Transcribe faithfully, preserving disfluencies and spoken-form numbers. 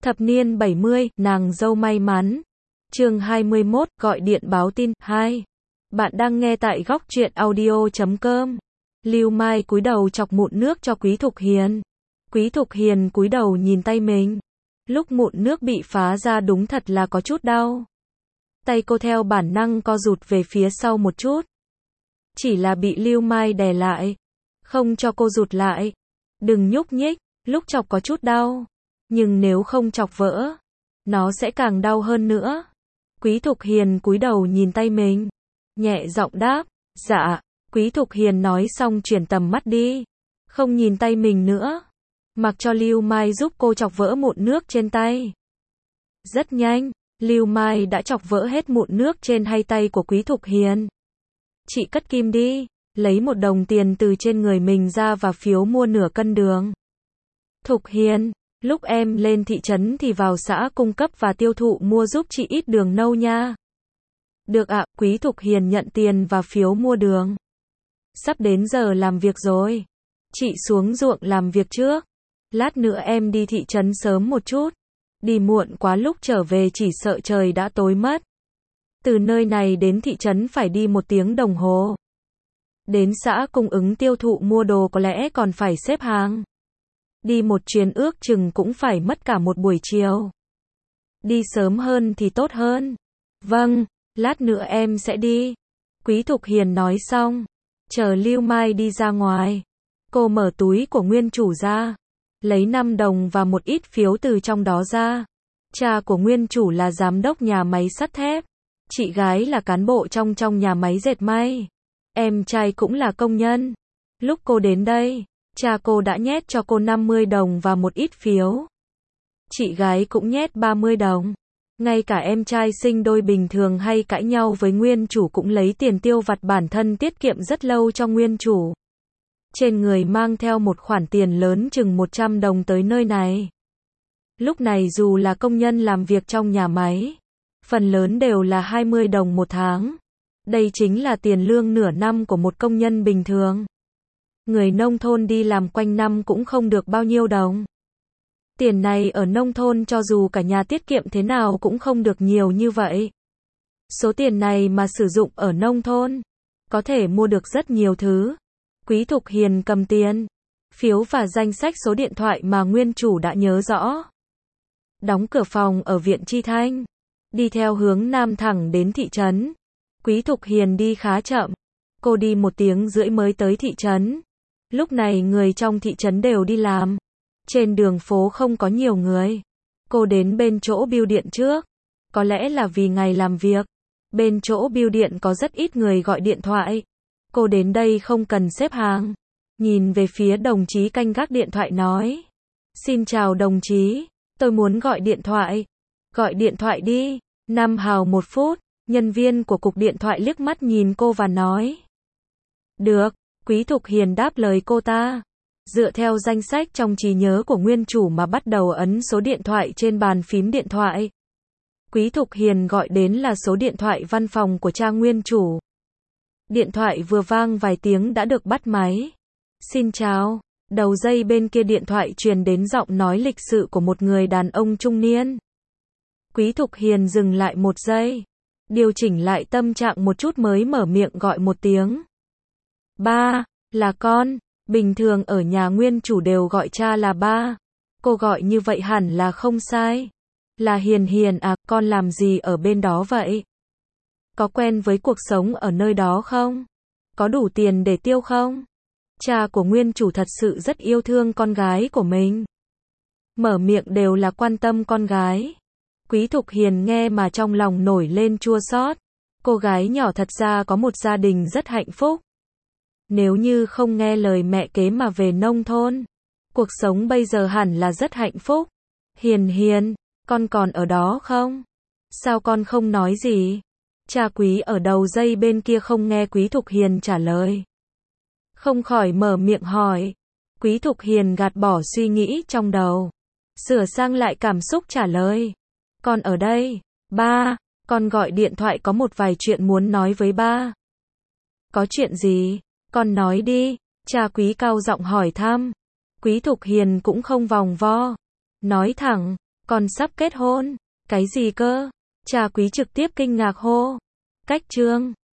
Thập niên bảy mươi, nàng dâu may mắn. Chương hai mươi mốt, gọi điện báo tin. hai. Bạn đang nghe tại góc truyện audio chấm com. Lưu Mai cúi đầu chọc mụn nước cho Quý Thục Hiền. Quý Thục Hiền cúi đầu nhìn tay mình. Lúc mụn nước bị phá ra đúng thật là có chút đau. Tay cô theo bản năng co rụt về phía sau một chút. Chỉ là bị Lưu Mai đè lại. Không cho cô rụt lại. Đừng nhúc nhích, lúc chọc có chút đau. Nhưng nếu không chọc vỡ, nó sẽ càng đau hơn nữa. Quý Thục Hiền cúi đầu nhìn tay mình. Nhẹ giọng đáp, dạ. Quý Thục Hiền nói xong chuyển tầm mắt đi. Không nhìn tay mình nữa. Mặc cho Lưu Mai giúp cô chọc vỡ mụn nước trên tay. Rất nhanh, Lưu Mai đã chọc vỡ hết mụn nước trên hai tay của Quý Thục Hiền. Chị cất kim đi, lấy một đồng tiền từ trên người mình ra và phiếu mua nửa cân đường. Thục Hiền, lúc em lên thị trấn thì vào xã cung cấp và tiêu thụ mua giúp chị ít đường nâu nha. Được ạ, Quý Thục Hiền nhận tiền và phiếu mua đường. Sắp đến giờ làm việc rồi. Chị xuống ruộng làm việc trước. Lát nữa em đi thị trấn sớm một chút. Đi muộn quá lúc trở về chỉ sợ trời đã tối mất. Từ nơi này đến thị trấn phải đi một tiếng đồng hồ. Đến xã cung ứng tiêu thụ mua đồ có lẽ còn phải xếp hàng. Đi một chuyến ước chừng cũng phải mất cả một buổi chiều. Đi sớm hơn thì tốt hơn. Vâng, lát nữa em sẽ đi. Quý Thục Hiền nói xong. Chờ Lưu Mai đi ra ngoài. Cô mở túi của nguyên chủ ra. Lấy năm đồng và một ít phiếu từ trong đó ra. Cha của nguyên chủ là giám đốc nhà máy sắt thép. Chị gái là cán bộ trong trong nhà máy dệt may. Em trai cũng là công nhân. Lúc cô đến đây, cha cô đã nhét cho cô năm mươi đồng và một ít phiếu. Chị gái cũng nhét ba mươi đồng. Ngay cả em trai sinh đôi bình thường hay cãi nhau với nguyên chủ cũng lấy tiền tiêu vặt bản thân tiết kiệm rất lâu cho nguyên chủ. Trên người mang theo một khoản tiền lớn chừng một trăm đồng tới nơi này. Lúc này dù là công nhân làm việc trong nhà máy, phần lớn đều là hai mươi đồng một tháng. Đây chính là tiền lương nửa năm của một công nhân bình thường. Người nông thôn đi làm quanh năm cũng không được bao nhiêu đồng. Tiền này ở nông thôn cho dù cả nhà tiết kiệm thế nào cũng không được nhiều như vậy. Số tiền này mà sử dụng ở nông thôn, có thể mua được rất nhiều thứ. Quý Thục Hiền cầm tiền, phiếu và danh sách số điện thoại mà nguyên chủ đã nhớ rõ. Đóng cửa phòng ở viện Chi Thanh. Đi theo hướng nam thẳng đến thị trấn. Quý Thục Hiền đi khá chậm. Cô đi một tiếng rưỡi mới tới thị trấn. Lúc này người trong thị trấn đều đi làm. Trên đường phố không có nhiều người. Cô đến bên chỗ bưu điện trước. Có lẽ là vì ngày làm việc. Bên chỗ bưu điện có rất ít người gọi điện thoại. Cô đến đây không cần xếp hàng. Nhìn về phía đồng chí canh gác điện thoại nói. Xin chào đồng chí. Tôi muốn gọi điện thoại. Gọi điện thoại đi. Năm hào một phút. Nhân viên của cục điện thoại liếc mắt nhìn cô và nói. Được. Quý Thục Hiền đáp lời cô ta. Dựa theo danh sách trong trí nhớ của nguyên chủ mà bắt đầu ấn số điện thoại trên bàn phím điện thoại. Quý Thục Hiền gọi đến là số điện thoại văn phòng của cha nguyên chủ. Điện thoại vừa vang vài tiếng đã được bắt máy. Xin chào. Đầu dây bên kia điện thoại truyền đến giọng nói lịch sự của một người đàn ông trung niên. Quý Thục Hiền dừng lại một giây. Điều chỉnh lại tâm trạng một chút mới mở miệng gọi một tiếng. Ba, là con. Bình thường ở nhà nguyên chủ đều gọi cha là ba. Cô gọi như vậy hẳn là không sai. Là Hiền Hiền à, con làm gì ở bên đó vậy? Có quen với cuộc sống ở nơi đó không? Có đủ tiền để tiêu không? Cha của nguyên chủ thật sự rất yêu thương con gái của mình. Mở miệng đều là quan tâm con gái. Quý Thục Hiền nghe mà trong lòng nổi lên chua xót. Cô gái nhỏ thật ra có một gia đình rất hạnh phúc. Nếu như không nghe lời mẹ kế mà về nông thôn, cuộc sống bây giờ hẳn là rất hạnh phúc. Hiền Hiền, con còn ở đó không? Sao con không nói gì? Cha Quý ở đầu dây bên kia không nghe Quý Thục Hiền trả lời. Không khỏi mở miệng hỏi. Quý Thục Hiền gạt bỏ suy nghĩ trong đầu. Sửa sang lại cảm xúc trả lời. Con ở đây. Ba, con gọi điện thoại có một vài chuyện muốn nói với ba. Có chuyện gì? Con nói đi. Cha Quý cao giọng hỏi thăm. Quý Thục Hiền cũng không vòng vo. Nói thẳng. Còn sắp kết hôn. Cái gì cơ? Trà Quý trực tiếp kinh ngạc hô. Cách chương